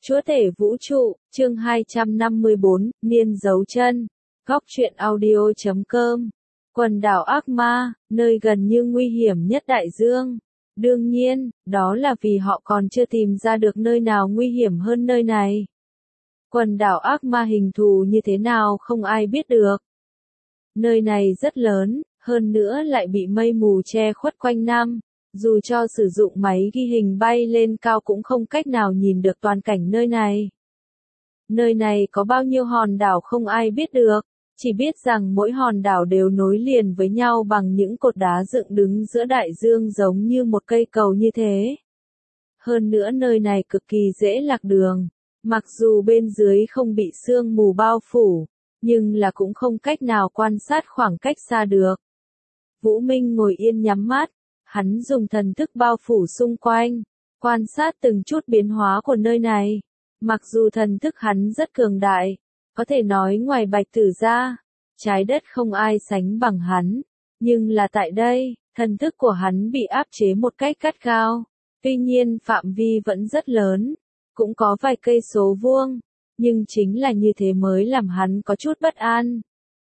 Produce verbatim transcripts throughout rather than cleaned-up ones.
Chúa tể vũ trụ, chương hai trăm năm mươi bốn, Niên dấu chân. Góc truyện audio chấm com. Quần đảo ác ma, nơi gần như nguy hiểm nhất đại dương. Đương nhiên, đó là vì họ còn chưa tìm ra được nơi nào nguy hiểm hơn nơi này. Quần đảo ác ma hình thù như thế nào không ai biết được. Nơi này rất lớn, hơn nữa lại bị mây mù che khuất quanh năm. Dù cho sử dụng máy ghi hình bay lên cao cũng không cách nào nhìn được toàn cảnh nơi này. Nơi này có bao nhiêu hòn đảo không ai biết được, chỉ biết rằng mỗi hòn đảo đều nối liền với nhau bằng những cột đá dựng đứng giữa đại dương giống như một cây cầu như thế. Hơn nữa nơi này cực kỳ dễ lạc đường, mặc dù bên dưới không bị sương mù bao phủ, nhưng là cũng không cách nào quan sát khoảng cách xa được. Vũ Minh ngồi yên nhắm mắt. Hắn dùng thần thức bao phủ xung quanh, quan sát từng chút biến hóa của nơi này. Mặc dù thần thức hắn rất cường đại, có thể nói ngoài Bạch Tử ra, trái đất không ai sánh bằng hắn. Nhưng là tại đây, thần thức của hắn bị áp chế một cách gắt gao. Tuy nhiên phạm vi vẫn rất lớn, cũng có vài cây số vuông, nhưng chính là như thế mới làm hắn có chút bất an.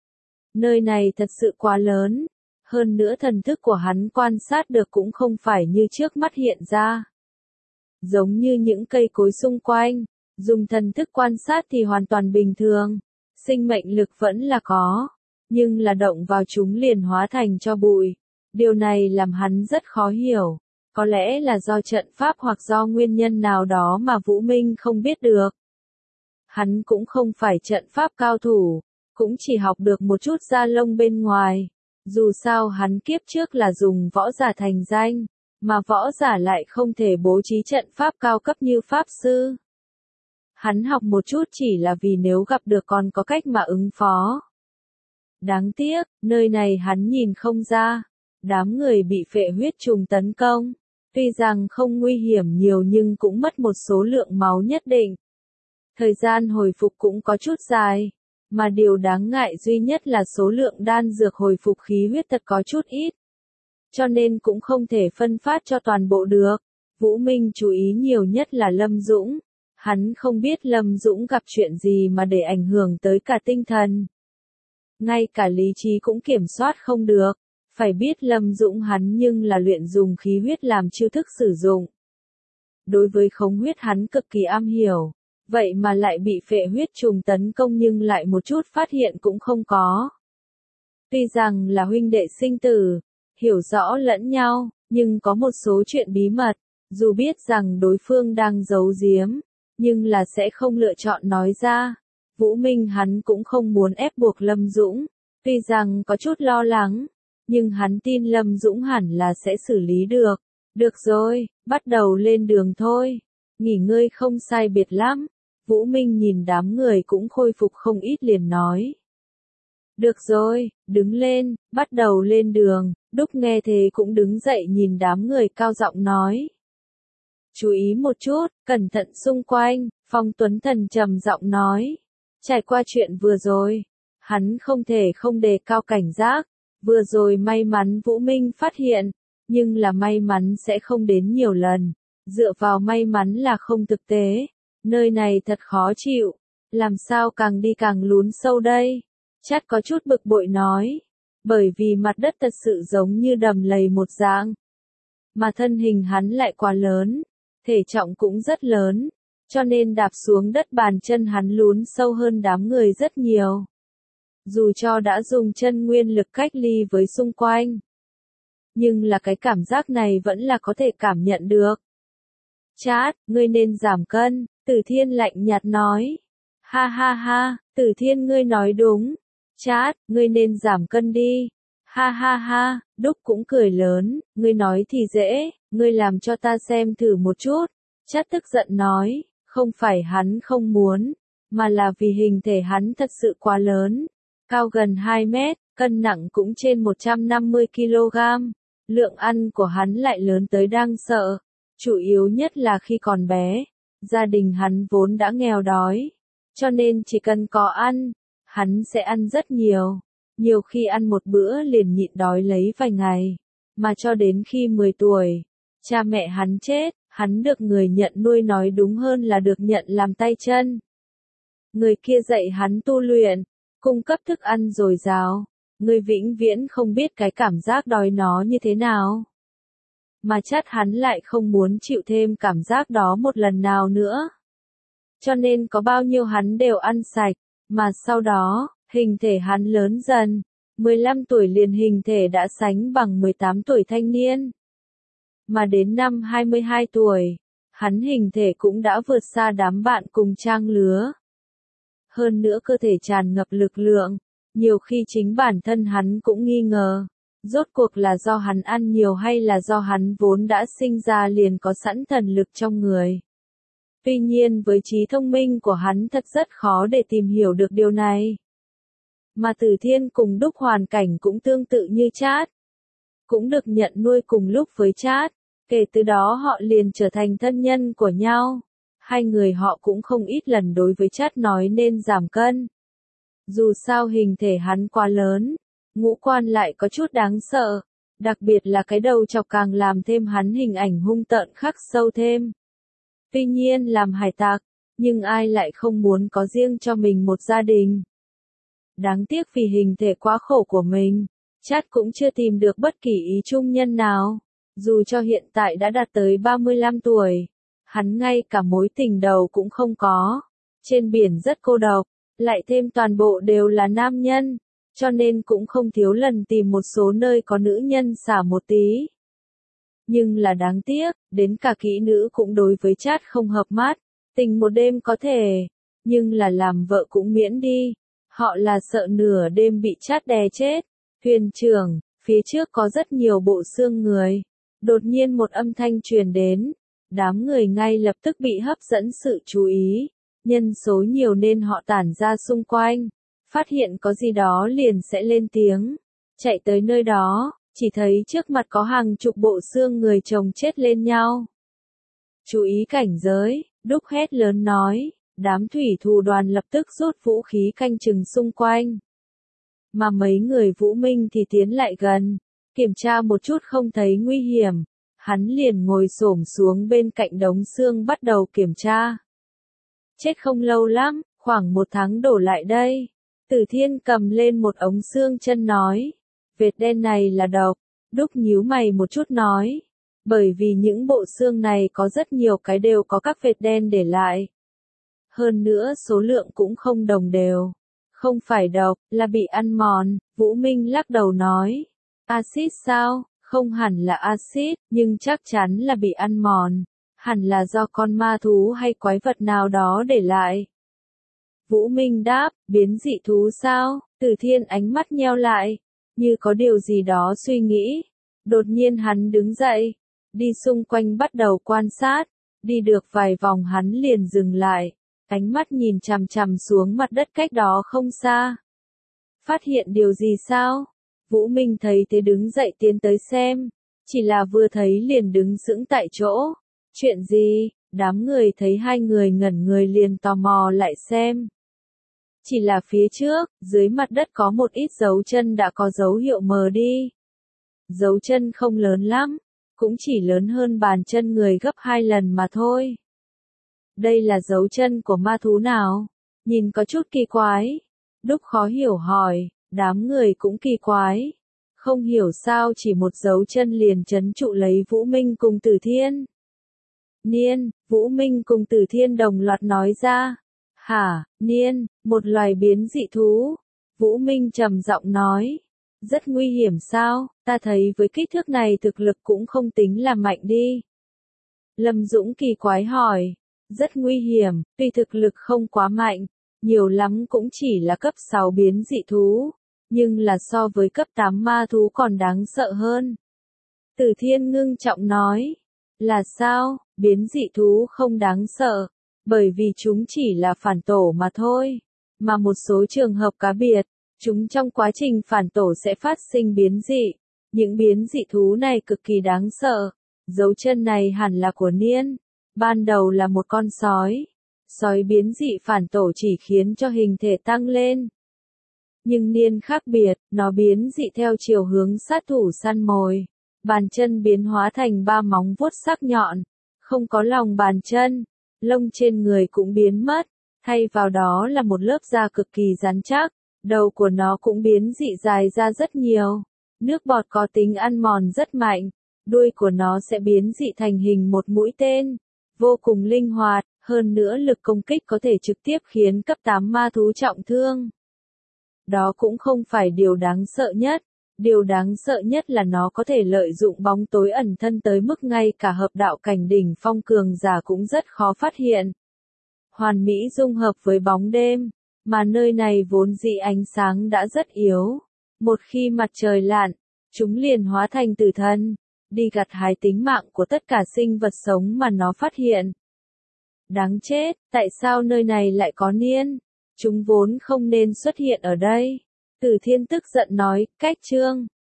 Nơi này thật sự quá lớn. Hơn nữa thần thức của hắn quan sát được cũng không phải như trước mắt hiện ra. Giống như những cây cối xung quanh, dùng thần thức quan sát thì hoàn toàn bình thường, sinh mệnh lực vẫn là có, nhưng là động vào chúng liền hóa thành cho bụi. Điều này làm hắn rất khó hiểu, có lẽ là do trận pháp hoặc do nguyên nhân nào đó mà Vũ Minh không biết được. Hắn cũng không phải trận pháp cao thủ, cũng chỉ học được một chút da lông bên ngoài. Dù sao hắn kiếp trước là dùng võ giả thành danh, mà võ giả lại không thể bố trí trận pháp cao cấp như pháp sư. Hắn học một chút chỉ là vì nếu gặp được còn có cách mà ứng phó. Đáng tiếc, nơi này hắn nhìn không ra. Đám người bị phệ huyết trùng tấn công. Tuy rằng không nguy hiểm nhiều nhưng cũng mất một số lượng máu nhất định. Thời gian hồi phục cũng có chút dài. Mà điều đáng ngại duy nhất là số lượng đan dược hồi phục khí huyết thật có chút ít. Cho nên cũng không thể phân phát cho toàn bộ được. Vũ Minh chú ý nhiều nhất là Lâm Dũng. Hắn không biết Lâm Dũng gặp chuyện gì mà để ảnh hưởng tới cả tinh thần. Ngay cả lý trí cũng kiểm soát không được. Phải biết Lâm Dũng hắn nhưng là luyện dùng khí huyết làm chiêu thức sử dụng. Đối với khống huyết hắn cực kỳ am hiểu. Vậy mà lại bị phệ huyết trùng tấn công nhưng lại một chút phát hiện cũng không có. Tuy rằng là huynh đệ sinh tử, hiểu rõ lẫn nhau, nhưng có một số chuyện bí mật, dù biết rằng đối phương đang giấu giếm, nhưng là sẽ không lựa chọn nói ra. Vũ Minh hắn cũng không muốn ép buộc Lâm Dũng, tuy rằng có chút lo lắng, nhưng hắn tin Lâm Dũng hẳn là sẽ xử lý được. Được rồi, bắt đầu lên đường thôi. Nghỉ ngơi không sai biệt lắm. Vũ Minh nhìn đám người cũng khôi phục không ít liền nói. Được rồi, đứng lên, bắt đầu lên đường. Đúc nghe thế cũng đứng dậy nhìn đám người cao giọng nói. Chú ý một chút, cẩn thận xung quanh, Phong Tuấn Thần trầm giọng nói. Trải qua chuyện vừa rồi, hắn không thể không đề cao cảnh giác. Vừa rồi may mắn Vũ Minh phát hiện, nhưng là may mắn sẽ không đến nhiều lần. Dựa vào may mắn là không thực tế. Nơi này thật khó chịu, làm sao càng đi càng lún sâu đây? Chát có chút bực bội nói, bởi vì mặt đất thật sự giống như đầm lầy một dạng. Mà thân hình hắn lại quá lớn, thể trọng cũng rất lớn, cho nên đạp xuống đất bàn chân hắn lún sâu hơn đám người rất nhiều. Dù cho đã dùng chân nguyên lực cách ly với xung quanh, nhưng là cái cảm giác này vẫn là có thể cảm nhận được. Chát, ngươi nên giảm cân. Tử Thiên lạnh nhạt nói. Ha ha ha, Tử Thiên ngươi nói đúng. Chát, ngươi nên giảm cân đi. Ha ha ha, Đúc cũng cười lớn, ngươi nói thì dễ, ngươi làm cho ta xem thử một chút. Chát tức giận nói, không phải hắn không muốn, mà là vì hình thể hắn thật sự quá lớn. Cao gần hai mét, cân nặng cũng trên một trăm năm mươi ki lô gam. Lượng ăn của hắn lại lớn tới đáng sợ. Chủ yếu nhất là khi còn bé. Gia đình hắn vốn đã nghèo đói, cho nên chỉ cần có ăn, hắn sẽ ăn rất nhiều. Nhiều khi ăn một bữa liền nhịn đói lấy vài ngày, mà cho đến khi mười tuổi, cha mẹ hắn chết, Hắn được người nhận nuôi nói đúng hơn là được nhận làm tay chân. Người kia dạy hắn tu luyện, cung cấp thức ăn dồi dào, người vĩnh viễn không biết cái cảm giác đói nó như thế nào. Mà Chát hắn lại không muốn chịu thêm cảm giác đó một lần nào nữa. Cho nên có bao nhiêu hắn đều ăn sạch, mà sau đó, hình thể hắn lớn dần, mười lăm tuổi liền hình thể đã sánh bằng mười tám tuổi thanh niên. Mà đến năm hai mươi hai tuổi, hắn hình thể cũng đã vượt xa đám bạn cùng trang lứa. Hơn nữa cơ thể tràn ngập lực lượng, nhiều khi chính bản thân hắn cũng nghi ngờ, rốt cuộc là do hắn ăn nhiều hay là do hắn vốn đã sinh ra liền có sẵn thần lực trong người. Tuy nhiên với trí thông minh của hắn thật rất khó để tìm hiểu được điều này. Mà Từ Thiên cùng Đúc hoàn cảnh cũng tương tự như Chát. Cũng được nhận nuôi cùng lúc với Chát, kể từ đó họ liền trở thành thân nhân của nhau. Hai người họ cũng không ít lần đối với Chát nói nên giảm cân. Dù sao hình thể hắn quá lớn, ngũ quan lại có chút đáng sợ, đặc biệt là cái đầu chọc càng làm thêm hắn hình ảnh hung tợn khắc sâu thêm. Tuy nhiên làm hải tặc, nhưng ai lại không muốn có riêng cho mình một gia đình. Đáng tiếc vì hình thể quá khổ của mình, Chát cũng chưa tìm được bất kỳ ý chung nhân nào. Dù cho hiện tại đã đạt tới ba mươi lăm tuổi, hắn ngay cả mối tình đầu cũng không có. Trên biển rất cô độc, lại thêm toàn bộ đều là nam nhân, cho nên cũng không thiếu lần tìm một số nơi có nữ nhân xả một tí. Nhưng là đáng tiếc, đến cả kỹ nữ cũng đối với Chát không hợp mắt, tình một đêm có thể, nhưng là làm vợ cũng miễn đi. Họ là sợ nửa đêm bị Chát đè chết. Thuyền trưởng, phía trước có rất nhiều bộ xương người. Đột nhiên một âm thanh truyền đến, đám người ngay lập tức bị hấp dẫn sự chú ý. Nhân số nhiều nên họ tản ra xung quanh, phát hiện có gì đó liền sẽ lên tiếng. Chạy tới nơi đó, chỉ thấy trước mặt có hàng chục bộ xương người chồng chết lên nhau. Chú ý cảnh giới, Đúc hét lớn nói, đám thủy thủ đoàn lập tức rút vũ khí canh chừng xung quanh. Mà mấy người Vũ Minh thì tiến lại gần, kiểm tra một chút không thấy nguy hiểm, hắn liền ngồi xổm xuống bên cạnh đống xương bắt đầu kiểm tra. Chết không lâu lắm, khoảng một tháng đổ lại đây. Từ Thiên cầm lên một ống xương chân nói, vệt đen này là độc. Đúc nhíu mày một chút nói, bởi vì những bộ xương này có rất nhiều cái đều có các vệt đen để lại. Hơn nữa số lượng cũng không đồng đều. Không phải độc, là bị ăn mòn. Vũ Minh lắc đầu nói, axit sao? Không hẳn là axit, nhưng chắc chắn là bị ăn mòn. Hẳn là do con ma thú hay quái vật nào đó để lại. Vũ Minh đáp, biến dị thú sao? Từ Thiên ánh mắt nheo lại, như có điều gì đó suy nghĩ. Đột nhiên hắn đứng dậy, đi xung quanh bắt đầu quan sát. Đi được vài vòng hắn liền dừng lại, ánh mắt nhìn chằm chằm xuống mặt đất cách đó không xa. Phát hiện điều gì sao? Vũ Minh thấy thế đứng dậy tiến tới xem, chỉ là vừa thấy liền đứng sững tại chỗ. Chuyện gì? Đám người thấy hai người ngẩn người liền tò mò lại xem. Chỉ là phía trước, dưới mặt đất có một ít dấu chân đã có dấu hiệu mờ đi. Dấu chân không lớn lắm, cũng chỉ lớn hơn bàn chân người gấp hai lần mà thôi. Đây là dấu chân của ma thú nào? Nhìn có chút kỳ quái. Đúc khó hiểu hỏi, đám người cũng kỳ quái. Không hiểu sao chỉ một dấu chân liền trấn trụ lấy Vũ Minh cùng Từ Thiên. Niên, Vũ Minh cùng Từ Thiên đồng loạt nói ra. Hả, Niên, một loài biến dị thú. Vũ Minh trầm giọng nói. Rất nguy hiểm sao, ta thấy với kích thước này thực lực cũng không tính là mạnh đi. Lâm Dũng kỳ quái hỏi. Rất nguy hiểm, tuy thực lực không quá mạnh, nhiều lắm cũng chỉ là cấp sáu biến dị thú, nhưng là so với cấp tám ma thú còn đáng sợ hơn. Từ Thiên ngưng trọng nói. Là sao, biến dị thú không đáng sợ, bởi vì chúng chỉ là phản tổ mà thôi, mà một số trường hợp cá biệt, chúng trong quá trình phản tổ sẽ phát sinh biến dị. Những biến dị thú này cực kỳ đáng sợ. Dấu chân này hẳn là của Niên. Ban đầu là một con sói. Sói biến dị phản tổ chỉ khiến cho hình thể tăng lên. Nhưng Niên khác biệt, nó biến dị theo chiều hướng sát thủ săn mồi. Bàn chân biến hóa thành ba móng vuốt sắc nhọn. Không có lòng bàn chân, lông trên người cũng biến mất, thay vào đó là một lớp da cực kỳ rắn chắc, đầu của nó cũng biến dị dài ra rất nhiều. Nước bọt có tính ăn mòn rất mạnh, đuôi của nó sẽ biến dị thành hình một mũi tên, vô cùng linh hoạt, hơn nữa lực công kích có thể trực tiếp khiến cấp tám ma thú trọng thương. Đó cũng không phải điều đáng sợ nhất, điều đáng sợ nhất là nó có thể lợi dụng bóng tối ẩn thân tới mức ngay cả hợp đạo cảnh đỉnh phong cường giả cũng rất khó phát hiện. Hoàn mỹ dung hợp với bóng đêm, mà nơi này vốn dĩ ánh sáng đã rất yếu. Một khi mặt trời lặn, chúng liền hóa thành tử thần, đi gặt hái tính mạng của tất cả sinh vật sống mà nó phát hiện. Đáng chết, tại sao nơi này lại có niên? Chúng vốn không nên xuất hiện ở đây. Tử Thiên tức giận nói, cách chương.